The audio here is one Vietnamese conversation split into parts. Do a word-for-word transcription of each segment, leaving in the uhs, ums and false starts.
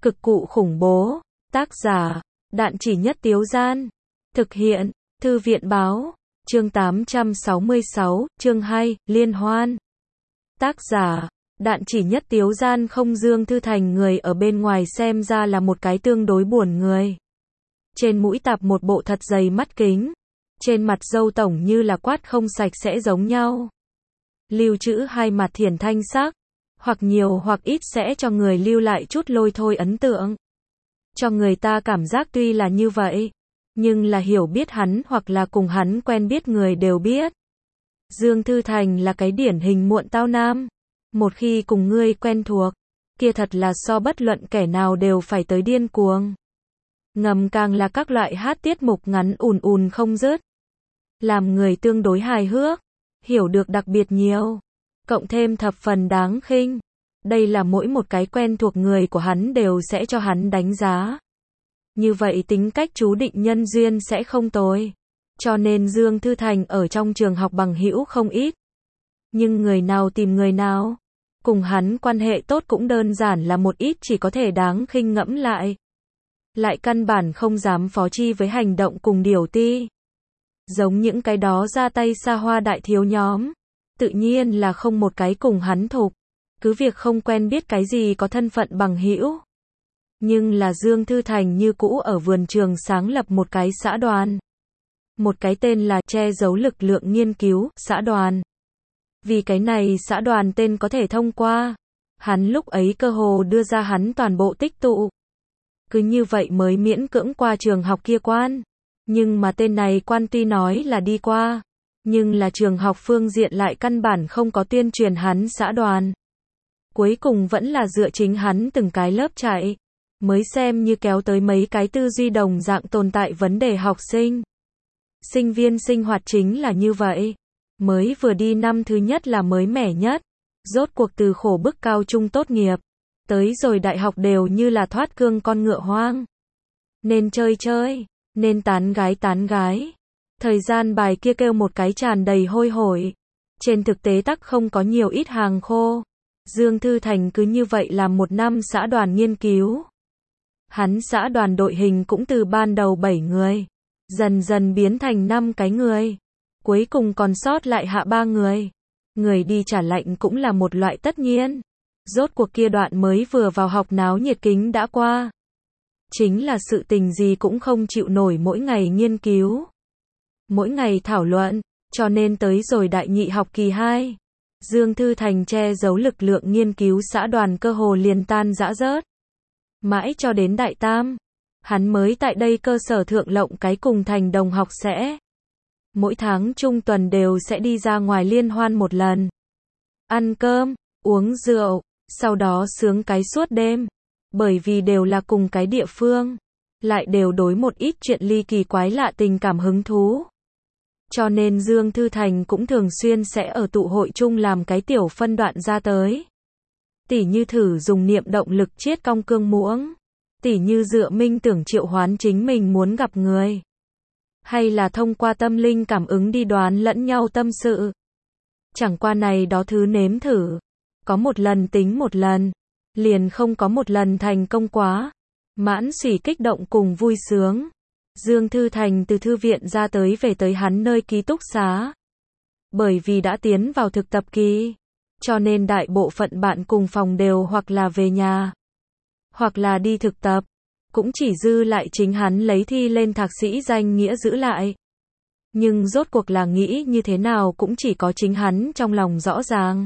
Cực cụ khủng bố. Tác giả, Đạn Chỉ Nhất Tiếu Gian. Thực hiện, Thư viện Báo. Chương tám trăm sáu mươi sáu, chương hai, Liên Hoan. Tác giả, Đạn Chỉ Nhất Tiếu Gian. Không, Dương Thư Thành người ở bên ngoài xem ra là một cái tương đối buồn người. Trên mũi tạp một bộ thật dày mắt kính. Trên mặt râu tổng như là quát không sạch sẽ giống nhau. Lưu trữ hai mặt thiển thanh sắc. Hoặc nhiều hoặc ít sẽ cho người lưu lại chút lôi thôi ấn tượng. Cho người ta cảm giác tuy là như vậy, nhưng là hiểu biết hắn hoặc là cùng hắn quen biết người đều biết. Dương Thư Thành là cái điển hình muộn tao nam. Một khi cùng ngươi quen thuộc, kia thật là so bất luận kẻ nào đều phải tới điên cuồng. Ngầm càng là các loại hát tiết mục ngắn ùn ùn không dứt. Làm người tương đối hài hước, hiểu được đặc biệt nhiều. Cộng thêm thập phần đáng khinh. Đây là mỗi một cái quen thuộc người của hắn đều sẽ cho hắn đánh giá. Như vậy tính cách chú định nhân duyên sẽ không tồi. Cho nên Dương Thư Thành ở trong trường học bằng hữu không ít. Nhưng người nào tìm người nào. Cùng hắn quan hệ tốt cũng đơn giản là một ít chỉ có thể đáng khinh ngẫm lại. Lại căn bản không dám phó chi với hành động cùng điều ti. Giống những cái đó ra tay xa hoa đại thiếu nhóm. Tự nhiên là không một cái cùng hắn thục. Cứ việc không quen biết cái gì có thân phận bằng hữu. Nhưng là Dương Thư Thành như cũ ở vườn trường sáng lập một cái xã đoàn. Một cái tên là che giấu lực lượng nghiên cứu, xã đoàn. Vì cái này xã đoàn tên có thể thông qua. Hắn lúc ấy cơ hồ đưa ra hắn toàn bộ tích tụ. Cứ như vậy mới miễn cưỡng qua trường học kia quan. Nhưng mà tên này quan tuy nói là đi qua. Nhưng là trường học phương diện lại căn bản không có tuyên truyền hắn xã đoàn. Cuối cùng vẫn là dựa chính hắn từng cái lớp chạy. Mới xem như kéo tới mấy cái tư duy đồng dạng tồn tại vấn đề học sinh. Sinh viên sinh hoạt chính là như vậy. Mới vừa đi năm thứ nhất là mới mẻ nhất. Rốt cuộc từ khổ bức cao trung tốt nghiệp. Tới rồi đại học đều như là thoát cương con ngựa hoang. Nên chơi chơi. Nên tán gái tán gái. Thời gian bài kia kêu một cái tràn đầy hôi hổi. Trên thực tế tắc không có nhiều ít hàng khô. Dương Thư Thành cứ như vậy làm một năm xã đoàn nghiên cứu. Hắn xã đoàn đội hình cũng từ ban đầu bảy người. Dần dần biến thành năm cái người. Cuối cùng còn sót lại hạ ba người. Người đi trả lệnh cũng là một loại tất nhiên. Rốt cuộc kia đoạn mới vừa vào học náo nhiệt kính đã qua. Chính là sự tình gì cũng không chịu nổi mỗi ngày nghiên cứu. Mỗi ngày thảo luận, cho nên tới rồi đại nhị học kỳ hai. Dương Thư Thành che giấu lực lượng nghiên cứu xã đoàn cơ hồ liền tan rã rớt. Mãi cho đến đại tam, hắn mới tại đây cơ sở thượng lộng cái cùng thành đồng học sẽ. Mỗi tháng trung tuần đều sẽ đi ra ngoài liên hoan một lần. Ăn cơm, uống rượu, sau đó sướng cái suốt đêm. Bởi vì đều là cùng cái địa phương, lại đều đối một ít chuyện ly kỳ quái lạ tình cảm hứng thú. Cho nên Dương Thư Thành cũng thường xuyên sẽ ở tụ hội chung làm cái tiểu phân đoạn ra tới. Tỉ như thử dùng niệm động lực chiết cong cương muỗng. Tỉ như dựa minh tưởng triệu hoán chính mình muốn gặp người. Hay là thông qua tâm linh cảm ứng đi đoán lẫn nhau tâm sự. Chẳng qua này đó thứ nếm thử. Có một lần tính một lần. Liền không có một lần thành công quá. Mãn xỉ kích động cùng vui sướng. Dương Thư Thành từ thư viện ra tới về tới hắn nơi ký túc xá. Bởi vì đã tiến vào thực tập kỳ. Cho nên đại bộ phận bạn cùng phòng đều hoặc là về nhà. Hoặc là đi thực tập. Cũng chỉ dư lại chính hắn lấy thi lên thạc sĩ danh nghĩa giữ lại. Nhưng rốt cuộc là nghĩ như thế nào cũng chỉ có chính hắn trong lòng rõ ràng.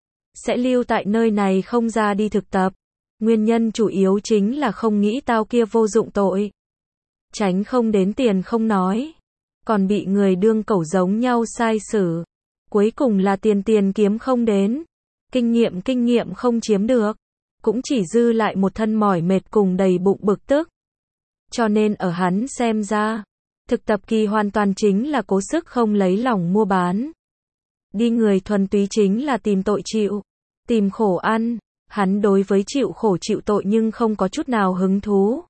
Sẽ lưu tại nơi này không ra đi thực tập. Nguyên nhân chủ yếu chính là không nghĩ tao kia vô dụng tội. Tránh không đến tiền không nói. Còn bị người đương cẩu giống nhau sai xử. Cuối cùng là tiền tiền kiếm không đến. Kinh nghiệm kinh nghiệm không chiếm được. Cũng chỉ dư lại một thân mỏi mệt cùng đầy bụng bực tức. Cho nên ở hắn xem ra. Thực tập kỳ hoàn toàn chính là cố sức không lấy lòng mua bán. Đi người thuần túy chính là tìm tội chịu. Tìm khổ ăn. Hắn đối với chịu khổ chịu tội nhưng không có chút nào hứng thú.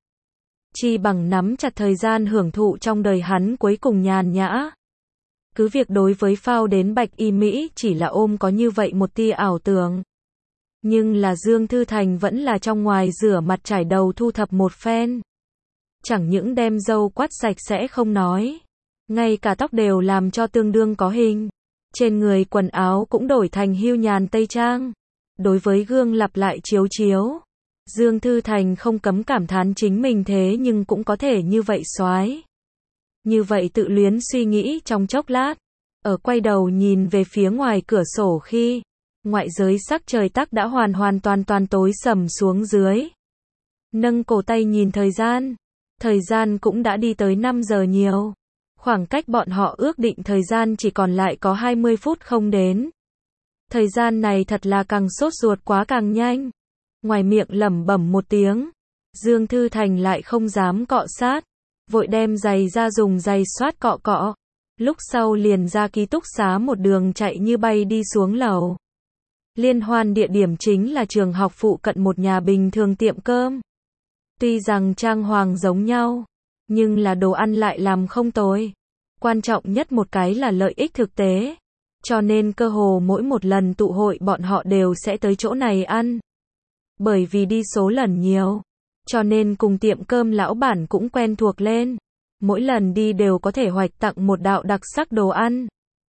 Chi bằng nắm chặt thời gian hưởng thụ trong đời hắn cuối cùng nhàn nhã. Cứ việc đối với phao đến bạch y Mỹ chỉ là ôm có như vậy một tia ảo tưởng. Nhưng là Dương Thư Thành vẫn là trong ngoài rửa mặt trải đầu thu thập một phen. Chẳng những đem râu quắt sạch sẽ không nói, ngay cả tóc đều làm cho tương đương có hình. Trên người quần áo cũng đổi thành hưu nhàn tây trang. Đối với gương lặp lại chiếu chiếu, Dương Thư Thành không cấm cảm thán chính mình thế nhưng cũng có thể như vậy soái. Như vậy tự luyến suy nghĩ trong chốc lát, ở quay đầu nhìn về phía ngoài cửa sổ khi ngoại giới sắc trời tắc đã hoàn hoàn toàn toàn tối sầm xuống dưới. Nâng cổ tay nhìn thời gian, thời gian cũng đã đi tới năm giờ nhiều. Khoảng cách bọn họ ước định thời gian chỉ còn lại có hai mươi phút không đến. Thời gian này thật là càng sốt ruột quá càng nhanh. Ngoài miệng lẩm bẩm một tiếng, Dương Thư Thành lại không dám cọ sát, vội đem giày ra dùng giày xoát cọ cọ. Lúc sau liền ra ký túc xá một đường chạy như bay đi xuống lầu. Liên hoan địa điểm chính là trường học phụ cận một nhà bình thường tiệm cơm. Tuy rằng trang hoàng giống nhau, nhưng là đồ ăn lại làm không tồi. Quan trọng nhất một cái là lợi ích thực tế. Cho nên cơ hồ mỗi một lần tụ hội bọn họ đều sẽ tới chỗ này ăn. Bởi vì đi số lần nhiều, cho nên cùng tiệm cơm lão bản cũng quen thuộc lên. Mỗi lần đi đều có thể hoạch tặng một đạo đặc sắc đồ ăn.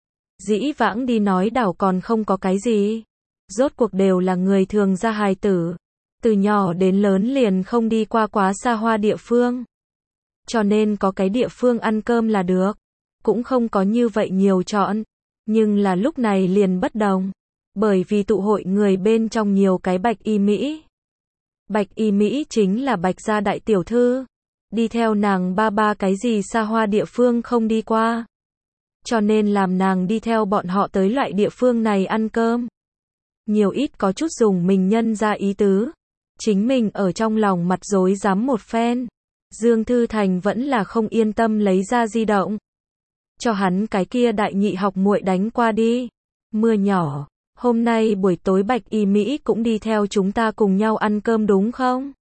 Dĩ vãng đi nói đảo còn không có cái gì. Rốt cuộc đều là người thường ra hài tử. Từ nhỏ đến lớn liền không đi qua quá xa hoa địa phương. Cho nên có cái địa phương ăn cơm là được. Cũng không có như vậy nhiều chọn. Nhưng là lúc này liền bất đồng. Bởi vì tụ hội người bên trong nhiều cái Bạch Y Mỹ. Bạch Y Mỹ chính là Bạch gia đại tiểu thư. Đi theo nàng ba ba cái gì xa hoa địa phương không đi qua. Cho nên làm nàng đi theo bọn họ tới loại địa phương này ăn cơm. Nhiều ít có chút dùng mình nhân ra ý tứ. Chính mình ở trong lòng mặt rối rắm một phen. Dương Thư Thành vẫn là không yên tâm lấy ra di động. Cho hắn cái kia đại nhị học muội đánh qua đi. Mưa nhỏ, hôm nay buổi tối Bạch Y Mỹ cũng đi theo chúng ta cùng nhau ăn cơm đúng không?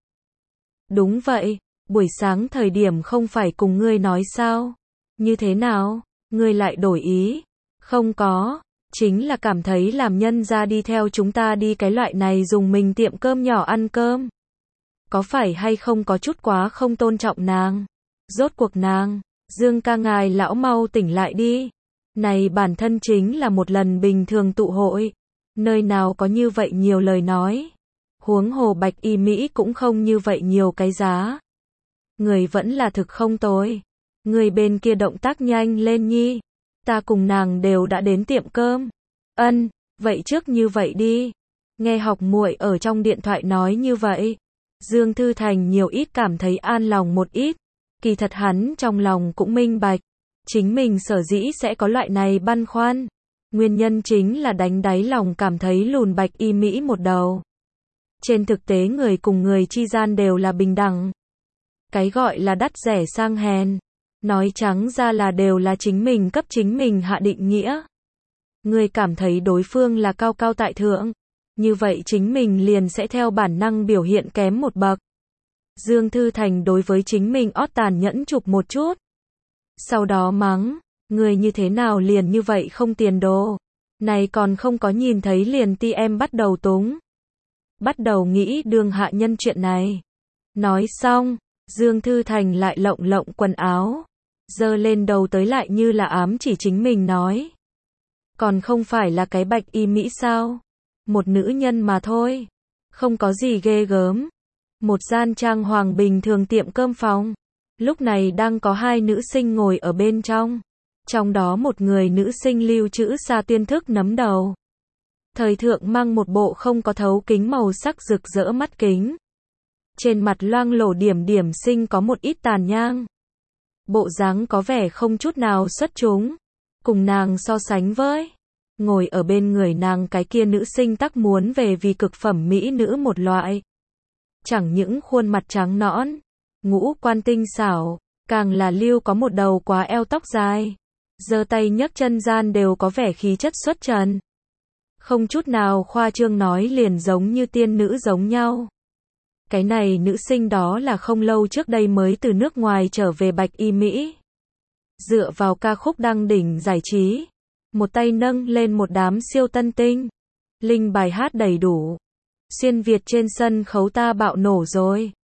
Đúng vậy, buổi sáng thời điểm không phải cùng ngươi nói sao? Như thế nào? Ngươi lại đổi ý? Không có, chính là cảm thấy làm nhân ra đi theo chúng ta đi cái loại này dùng mình tiệm cơm nhỏ ăn cơm. Có phải hay không có chút quá không tôn trọng nàng? Rốt cuộc nàng, Dương ca ngài lão mau tỉnh lại đi. Này bản thân chính là một lần bình thường tụ hội. Nơi nào có như vậy nhiều lời nói. Huống hồ Bạch Y Mỹ cũng không như vậy nhiều cái giá. Người vẫn là thực không tồi. Người bên kia động tác nhanh lên nhi. Ta cùng nàng đều đã đến tiệm cơm. Ân, vậy trước như vậy đi. Nghe học muội ở trong điện thoại nói như vậy. Dương Thư Thành nhiều ít cảm thấy an lòng một ít. Kỳ thật hắn trong lòng cũng minh bạch. Chính mình sở dĩ sẽ có loại này băn khoăn. Nguyên nhân chính là đánh đáy lòng cảm thấy lùn Bạch Y Mỹ một đầu. Trên thực tế người cùng người chi gian đều là bình đẳng. Cái gọi là đắt rẻ sang hèn. Nói trắng ra là đều là chính mình cấp chính mình hạ định nghĩa. Người cảm thấy đối phương là cao cao tại thượng. Như vậy chính mình liền sẽ theo bản năng biểu hiện kém một bậc. Dương Thư Thành đối với chính mình ót tàn nhẫn chụp một chút. Sau đó mắng, người như thế nào liền như vậy không tiền đồ. Này còn không có nhìn thấy liền ti em bắt đầu túng. Bắt đầu nghĩ đường hạ nhân chuyện này. Nói xong, Dương Thư Thành lại lộng lộng quần áo. Giơ lên đầu tới lại như là ám chỉ chính mình nói. Còn không phải là cái Bạch Y Mỹ sao? Một nữ nhân mà thôi. Không có gì ghê gớm. Một gian trang hoàng bình thường tiệm cơm phòng. Lúc này đang có hai nữ sinh ngồi ở bên trong. Trong đó một người nữ sinh lưu trữ xa tuyên thức nấm đầu. Thời thượng mang một bộ không có thấu kính màu sắc rực rỡ mắt kính. Trên mặt loang lổ điểm điểm sinh có một ít tàn nhang. Bộ dáng có vẻ không chút nào xuất chúng. Cùng nàng so sánh với. Ngồi ở bên người nàng cái kia nữ sinh tắc muốn về vì cực phẩm mỹ nữ một loại. Chẳng những khuôn mặt trắng nõn, ngũ quan tinh xảo, càng là lưu có một đầu quá eo tóc dài. Giơ tay nhấc chân gian đều có vẻ khí chất xuất trần. Không chút nào khoa trương nói liền giống như tiên nữ giống nhau. Cái này nữ sinh đó là không lâu trước đây mới từ nước ngoài trở về Bạch Y Mỹ. Dựa vào ca khúc đăng đỉnh giải trí. Một tay nâng lên một đám siêu tân tinh. Linh bài hát đầy đủ. Xuyên Việt trên sân khấu ta bạo nổ rồi.